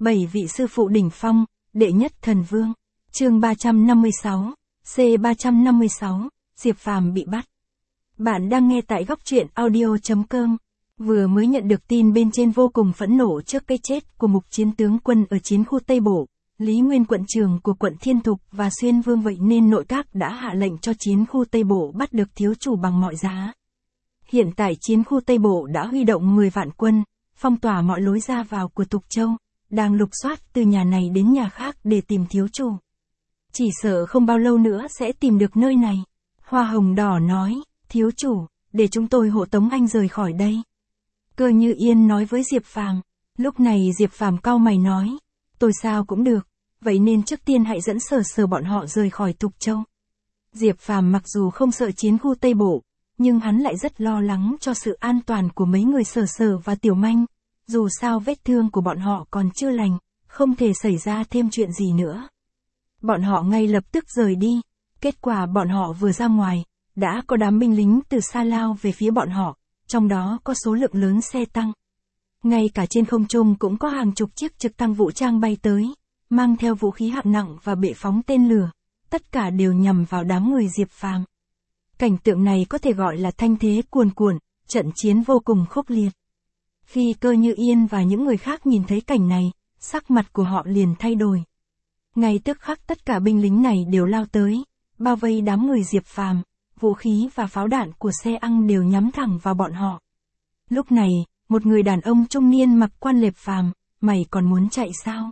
7 vị sư phụ đỉnh phong, đệ nhất thần vương. Chương 356, C356, Diệp Phàm bị bắt. Bạn đang nghe tại góc truyện audio.com. Vừa mới nhận được tin bên trên vô cùng phẫn nộ trước cái chết của Mục Chiến tướng quân ở chiến khu Tây Bộ, Lý Nguyên quận trưởng của quận Thiên Thục và Xuyên Vương, vậy nên nội các đã hạ lệnh cho chiến khu Tây Bộ bắt được thiếu chủ bằng mọi giá. Hiện tại chiến khu Tây Bộ đã huy động 10 vạn quân, phong tỏa mọi lối ra vào của Tục Châu, đang lục soát từ nhà này đến nhà khác để tìm thiếu chủ. Chỉ sợ không bao lâu nữa sẽ tìm được nơi này. Hoa Hồng Đỏ nói, thiếu chủ, để chúng tôi hộ tống anh rời khỏi đây. Cơ Như Yên nói với Diệp Phàm. Lúc này Diệp Phàm cau mày nói, tôi sao cũng được, vậy nên trước tiên hãy dẫn Sở bọn họ rời khỏi Tục Châu. Diệp Phàm mặc dù không sợ chiến khu Tây Bộ, nhưng hắn lại rất lo lắng cho sự an toàn của mấy người Sở và Tiểu Manh. Dù sao vết thương của bọn họ còn chưa lành, không thể xảy ra thêm chuyện gì nữa. Bọn họ ngay lập tức rời đi. Kết quả bọn họ vừa ra ngoài, đã có đám binh lính từ xa lao về phía bọn họ, trong đó có số lượng lớn xe tăng. Ngay cả trên không trung cũng có hàng chục chiếc trực thăng vũ trang bay tới, mang theo vũ khí hạng nặng và bệ phóng tên lửa, tất cả đều nhằm vào đám người Diệp Phàm. Cảnh tượng này có thể gọi là thanh thế cuồn cuộn, trận chiến vô cùng khốc liệt. Khi Cơ Như Yên và những người khác nhìn thấy cảnh này, sắc mặt của họ liền thay đổi. Ngay tức khắc tất cả binh lính này đều lao tới, bao vây đám người Diệp Phàm, vũ khí và pháo đạn của xe tăng đều nhắm thẳng vào bọn họ. Lúc này, một người đàn ông trung niên mặc quan lệp phàm, mày còn muốn chạy sao?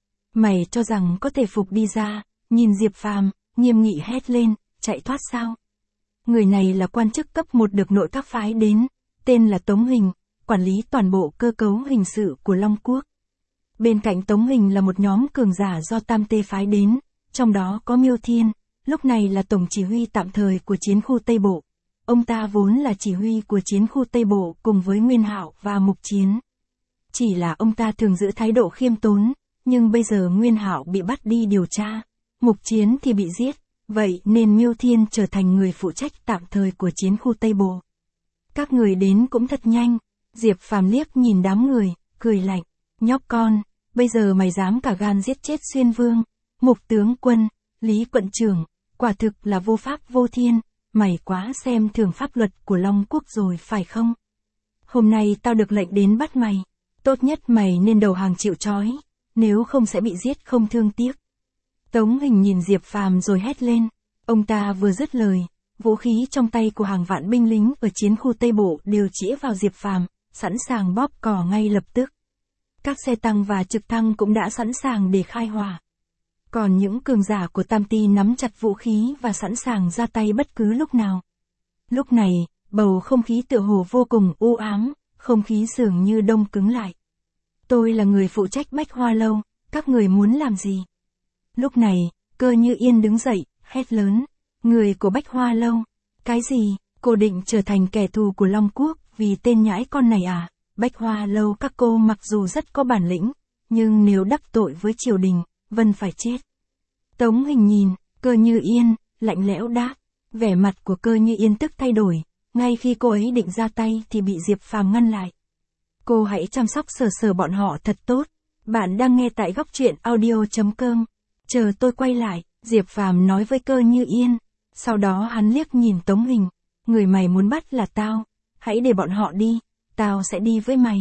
Mày cho rằng có thể phục đi ra, nhìn Diệp Phàm, nghiêm nghị hét lên, chạy thoát sao? Người này là quan chức cấp 1 được nội các phái đến, tên là Tống Hình, quản lý toàn bộ cơ cấu hình sự của Long Quốc. Bên cạnh Tống Hình là một nhóm cường giả do Tam Tê phái đến, trong đó có Miêu Thiên, lúc này là tổng chỉ huy tạm thời của chiến khu Tây Bộ. Ông ta vốn là chỉ huy của chiến khu Tây Bộ cùng với Nguyên Hạo và Mục Chiến. Chỉ là ông ta thường giữ thái độ khiêm tốn, nhưng bây giờ Nguyên Hạo bị bắt đi điều tra, Mục Chiến thì bị giết, vậy nên Miêu Thiên trở thành người phụ trách tạm thời của chiến khu Tây Bộ. Các người đến cũng thật nhanh. Diệp Phàm liếc nhìn đám người, cười lạnh, nhóc con, bây giờ mày dám cả gan giết chết Xuyên Vương, Mục tướng quân, Lý quận trưởng, quả thực là vô pháp vô thiên, mày quá xem thường pháp luật của Long Quốc rồi phải không? Hôm nay tao được lệnh đến bắt mày, tốt nhất mày nên đầu hàng chịu trói, nếu không sẽ bị giết không thương tiếc. Tống Hình nhìn Diệp Phàm rồi hét lên, ông ta vừa dứt lời, vũ khí trong tay của hàng vạn binh lính ở chiến khu Tây Bộ đều chĩa vào Diệp Phàm, sẵn sàng bóp cò ngay lập tức. Các xe tăng và trực thăng cũng đã sẵn sàng để khai hỏa. Còn những cường giả của Tam Ti nắm chặt vũ khí và sẵn sàng ra tay bất cứ lúc nào. Lúc này, bầu không khí tựa hồ vô cùng u ám, không khí dường như đông cứng lại. Tôi là người phụ trách Bách Hoa Lâu, các người muốn làm gì? Lúc này, Cơ Như Yên đứng dậy, hét lớn, người của Bách Hoa Lâu, cái gì, cô định trở thành kẻ thù của Long Quốc vì tên nhãi con này à? Bách Hoa Lâu các cô mặc dù rất có bản lĩnh, nhưng nếu đắc tội với triều đình, vân phải chết. Tống Hình nhìn, Cơ Như Yên, lạnh lẽo đáp, vẻ mặt của Cơ Như Yên tức thay đổi, ngay khi cô ấy định ra tay thì bị Diệp Phàm ngăn lại. Cô hãy chăm sóc Sở bọn họ thật tốt, bạn đang nghe tại góc truyện audio.com, chờ tôi quay lại, Diệp Phàm nói với Cơ Như Yên, sau đó hắn liếc nhìn Tống Hình, người mày muốn bắt là tao, hãy để bọn họ đi, tao sẽ đi với mày.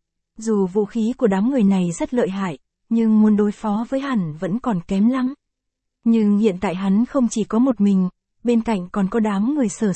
Dù vũ khí của đám người này rất lợi hại, nhưng muốn đối phó với hắn vẫn còn kém lắm. Nhưng hiện tại hắn không chỉ có một mình, bên cạnh còn có đám người Sở.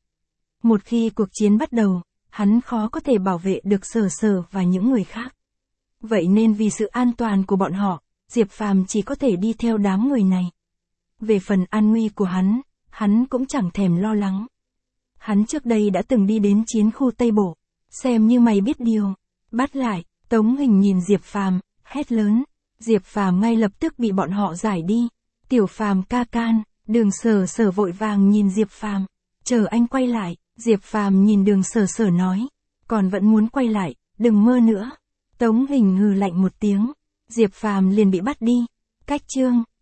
Một khi cuộc chiến bắt đầu, hắn khó có thể bảo vệ được Sở và những người khác. Vậy nên vì sự an toàn của bọn họ, Diệp Phàm chỉ có thể đi theo đám người này. Về phần an nguy của hắn cũng chẳng thèm lo lắng. Hắn trước đây đã từng đi đến chiến khu Tây Bộ, xem như mày biết điều. Bắt lại, Tống Hình nhìn Diệp Phàm, hét lớn. Diệp Phàm ngay lập tức bị bọn họ giải đi. Tiểu Phàm ca can, Đường Sở vội vàng nhìn Diệp Phàm, chờ anh quay lại. Diệp Phàm nhìn Đường Sở nói, còn vẫn muốn quay lại, đừng mơ nữa. Tống Hình hừ lạnh một tiếng, Diệp Phàm liền bị bắt đi. Cách chương